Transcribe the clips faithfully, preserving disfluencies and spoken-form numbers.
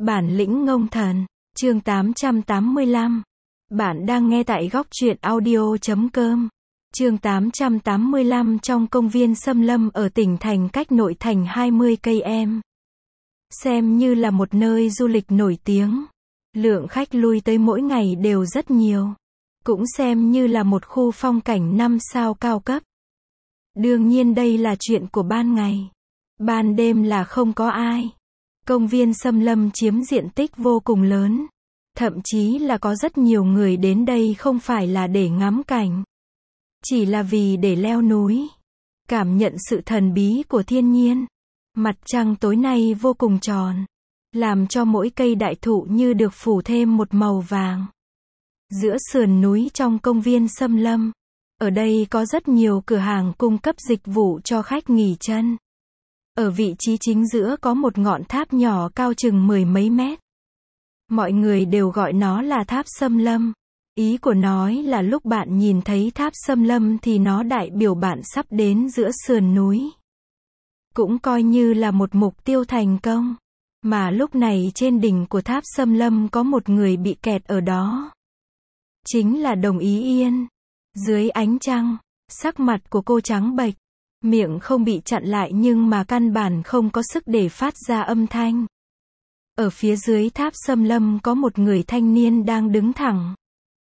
Bản lĩnh ngông thần, chương tám trăm tám mươi lăm. Bạn đang nghe tại góc truyện audio chấm com. Chương tám trăm tám mươi lăm. Trong công viên Xâm Lâm ở tỉnh thành cách nội thành hai mươi cây em. Xem như là một nơi du lịch nổi tiếng. Lượng khách lui tới mỗi ngày đều rất nhiều. Cũng xem như là một khu phong cảnh năm sao cao cấp. Đương nhiên đây là chuyện của ban ngày. Ban đêm là không có ai. Công viên Xâm Lâm chiếm diện tích vô cùng lớn. Thậm chí là có rất nhiều người đến đây không phải là để ngắm cảnh. Chỉ là vì để leo núi. Cảm nhận sự thần bí của thiên nhiên. Mặt trăng tối nay vô cùng tròn. Làm cho mỗi cây đại thụ như được phủ thêm một màu vàng. Giữa sườn núi trong công viên Xâm Lâm. Ở đây có rất nhiều cửa hàng cung cấp dịch vụ cho khách nghỉ chân. Ở vị trí chính giữa có một ngọn tháp nhỏ cao chừng mười mấy mét. Mọi người đều gọi nó là tháp Xâm Lâm. Ý của nói là lúc bạn nhìn thấy tháp Xâm Lâm thì nó đại biểu bạn sắp đến giữa sườn núi. Cũng coi như là một mục tiêu thành công. Mà lúc này trên đỉnh của tháp Xâm Lâm có một người bị kẹt ở đó. Chính là Đồng Ý Yên. Dưới ánh trăng, sắc mặt của cô trắng bệch. Miệng không bị chặn lại nhưng mà căn bản không có sức để phát ra âm thanh. Ở phía dưới tháp Xâm Lâm có một người thanh niên đang đứng thẳng.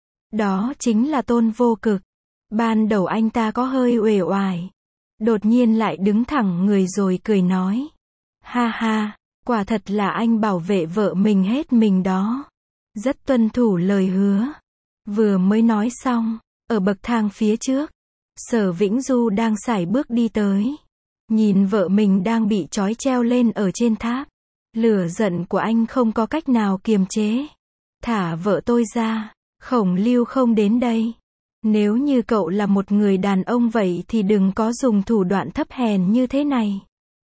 Đó chính là Tôn Vô Cực. Ban đầu anh ta có hơi uể oải. Đột nhiên lại đứng thẳng người rồi cười nói. Ha ha, quả thật là anh bảo vệ vợ mình hết mình đó. Rất tuân thủ lời hứa. Vừa mới nói xong, ở bậc thang phía trước. Sở Vĩnh Du đang sải bước đi tới. Nhìn vợ mình đang bị trói treo lên ở trên tháp. Lửa giận của anh không có cách nào kiềm chế. Thả vợ tôi ra. Khổng Lưu không đến đây. Nếu như cậu là một người đàn ông vậy thì đừng có dùng thủ đoạn thấp hèn như thế này.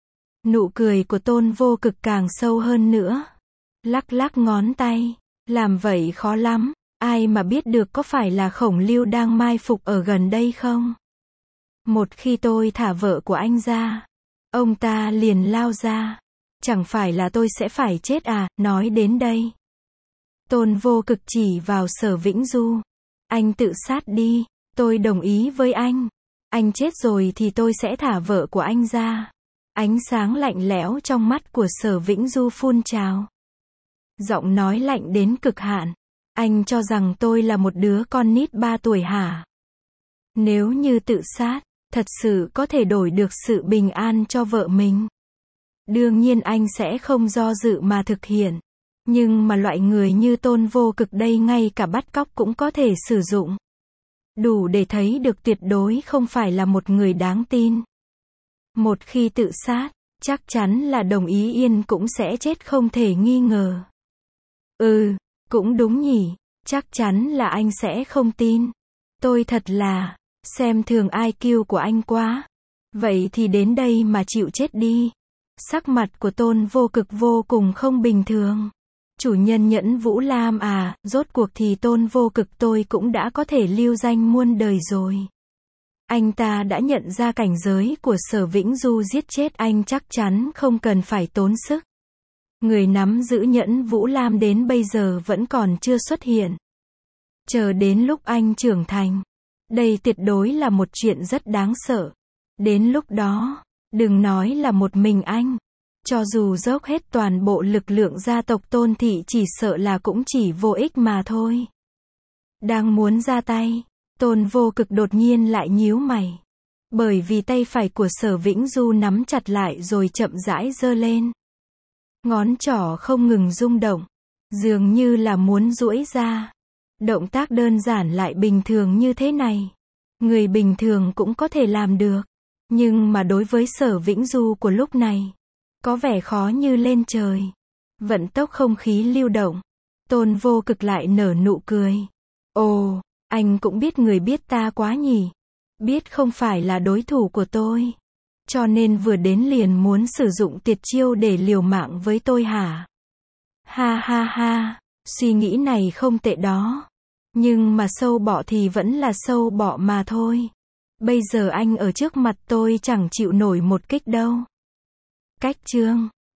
Nụ cười của Tôn Vô Cực càng sâu hơn nữa. Lắc lắc ngón tay. Làm vậy khó lắm. Ai mà biết được có phải là Khổng Lưu đang mai phục ở gần đây không? Một khi tôi thả vợ của anh ra, ông ta liền lao ra. Chẳng phải là tôi sẽ phải chết à? Nói đến đây, Tôn Vô Cực chỉ vào Sở Vĩnh Du. Anh tự sát đi, tôi đồng ý với anh. Anh chết rồi thì tôi sẽ thả vợ của anh ra. Ánh sáng lạnh lẽo trong mắt của Sở Vĩnh Du phun trào. Giọng nói lạnh đến cực hạn. Anh cho rằng tôi là một đứa con nít ba tuổi hả? Nếu như tự sát, thật sự có thể đổi được sự bình an cho vợ mình. Đương nhiên anh sẽ không do dự mà thực hiện. Nhưng mà loại người như Tôn Vô Cực đây ngay cả bắt cóc cũng có thể sử dụng. Đủ để thấy được tuyệt đối không phải là một người đáng tin. Một khi tự sát, chắc chắn là Đồng Ý Yên cũng sẽ chết không thể nghi ngờ. Ừ, cũng đúng nhỉ, chắc chắn là anh sẽ không tin. Tôi thật là, xem thường i kiu của anh quá. Vậy thì đến đây mà chịu chết đi. Sắc mặt của Tôn Vô Cực vô cùng không bình thường. Chủ nhân Nhẫn Vũ Lam à, rốt cuộc thì Tôn Vô Cực tôi cũng đã có thể lưu danh muôn đời rồi. Anh ta đã nhận ra cảnh giới của Sở Vĩnh Du giết chết anh chắc chắn không cần phải tốn sức. Người nắm giữ Nhẫn Vũ Lam đến bây giờ vẫn còn chưa xuất hiện. Chờ đến lúc anh trưởng thành. Đây tuyệt đối là một chuyện rất đáng sợ. Đến lúc đó, đừng nói là một mình anh. Cho dù dốc hết toàn bộ lực lượng gia tộc Tôn thị chỉ sợ là cũng chỉ vô ích mà thôi. Đang muốn ra tay, Tôn Vô Cực đột nhiên lại nhíu mày. Bởi vì tay phải của Sở Vĩnh Du nắm chặt lại rồi chậm rãi giơ lên. Ngón trỏ không ngừng rung động. Dường như là muốn duỗi ra. Động tác đơn giản lại bình thường như thế này. Người bình thường cũng có thể làm được. Nhưng mà đối với Sở Vĩnh Du của lúc này, có vẻ khó như lên trời. Vận tốc không khí lưu động. Tôn Vô Cực lại nở nụ cười. Ồ, anh cũng biết người biết ta quá nhỉ. Biết không phải là đối thủ của tôi. Cho nên vừa đến liền muốn sử dụng tuyệt chiêu để liều mạng với tôi hả? Ha ha ha, suy nghĩ này không tệ đó. Nhưng mà sâu bọ thì vẫn là sâu bọ mà thôi. Bây giờ anh ở trước mặt tôi chẳng chịu nổi một kích đâu. Cách chương